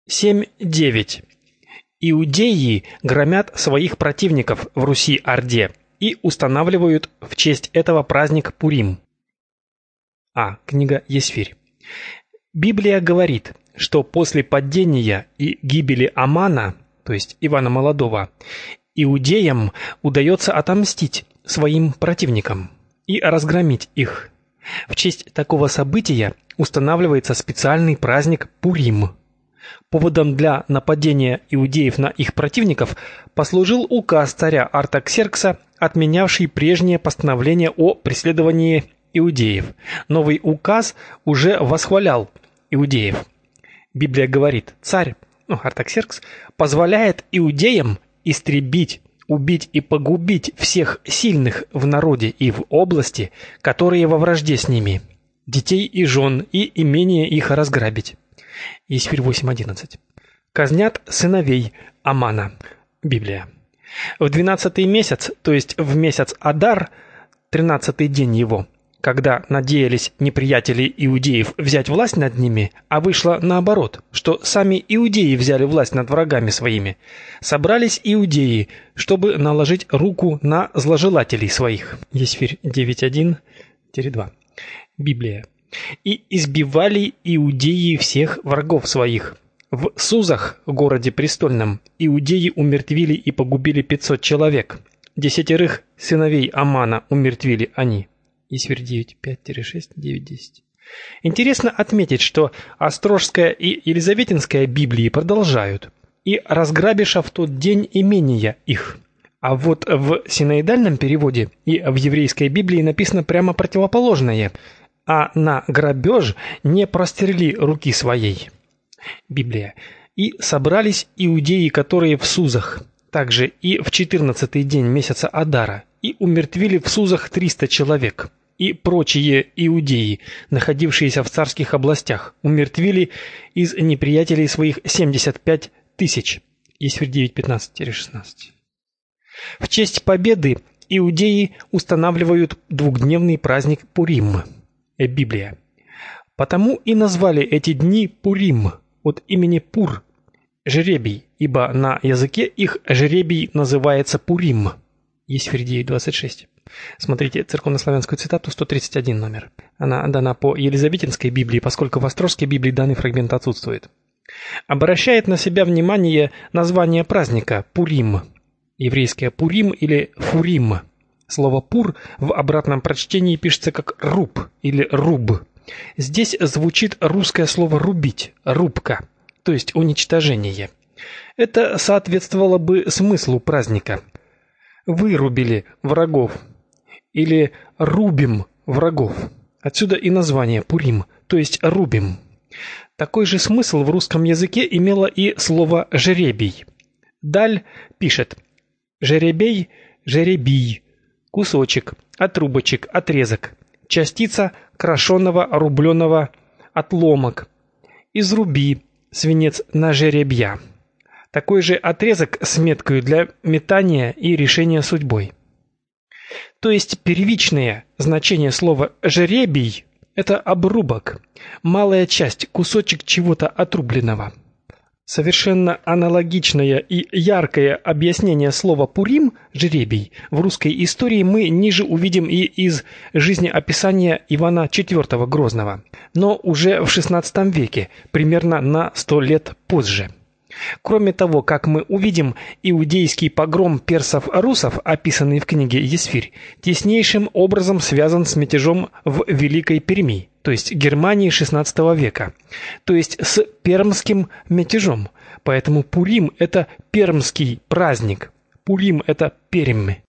7.9. Иудеи громят своих противников в Руси-Орде и устанавливают в честь этого праздник Пурим. Книга Есфирь. Библия говорит, что после падения и гибели Амана, то есть Ивана Молодого, иудеям удается отомстить своим противникам и разгромить их. В честь такого события устанавливается специальный праздник Пурим. Поводом для нападения иудеев на их противников послужил указ царя Артаксеркса, отменявший прежнее постановление о преследовании иудеев. Новый указ уже восхвалял иудеев. Библия говорит, царь, Артаксеркс, позволяет иудеям истребить, убить и погубить всех сильных в народе и в области, которые во вражде с ними, детей и жен, и имения их разграбить. Есфирь 8.11. Казнят сыновей Амана. Библия. В 12-й месяц, то есть в месяц Адар, 13-й день его, когда надеялись неприятели иудеев взять власть над ними, а вышло наоборот, что сами иудеи взяли власть над врагами своими, собрались иудеи, чтобы наложить руку на зложелателей своих. Есфирь 9.1-2. Библия. И избивали иудеи всех врагов своих. В Сузах, городе престольном, иудеи умертвили и погубили 500 человек. 10 сыновей Амана умертвили они. Есфирь 9.5-6, 9.10. Интересно отметить, что Острожская и Елизаветинская Библии продолжают. И разграбиша в тот день имения их. А вот в синоидальном переводе и в еврейской Библии написано прямо противоположное. А на грабеж не простерли руки своей. Библия. И собрались иудеи, которые в Сузах, также и в 14-й день месяца Адара, и умертвили в Сузах 300 человек. И прочие иудеи, находившиеся в царских областях, умертвили из неприятелей своих 75 тысяч. Есфирь 9.15-16. В честь победы иудеи устанавливают двухдневный праздник Пурим. Библия. Потому и назвали эти дни Пурим, от имени Пур, жребий, ибо на языке их жребий называется Пурим. Есфирь 9.26. Смотрите церковнославянскую цитату 131 номер. Она дана по Елизаветинской Библии, поскольку в Острожской Библии данный фрагмент отсутствует. Обращает на себя внимание название праздника Пурим. Еврейское Пурим или Фурим. Слово «пур» в обратном прочтении пишется как «руб» или «руб». Здесь звучит русское слово «рубить», «рубка», то есть уничтожение. Это соответствовало бы смыслу праздника. Вырубили врагов или рубим врагов. Отсюда и название Пурим, то есть рубим. Такой же смысл в русском языке имело и слово «жеребий». Даль пишет «жеребей», «жеребий», кусочек, отрубочек, отрезок, частица крошенного, рубленого, отломок, изруби, свинец на жеребья. Такой же отрезок с меткой для метания и решения судьбой. То есть первичное значение слова «жеребий» — это обрубок, малая часть, кусочек чего-то отрубленного. Совершенно аналогичное и яркое объяснение слова «пурим» – «жребий» в русской истории мы ниже увидим и из жизнеописания Ивана IV Грозного, но уже в XVI веке, примерно на 100 лет позже. Кроме того, как мы увидим, иудейский погром персов-русов, описанный в книге Есфирь, теснейшим образом связан с мятежом в Великой Перми, то есть Германии XVI века, то есть с пермским мятежом. Поэтому Пурим – это пермский праздник. Пурим – это Пермь.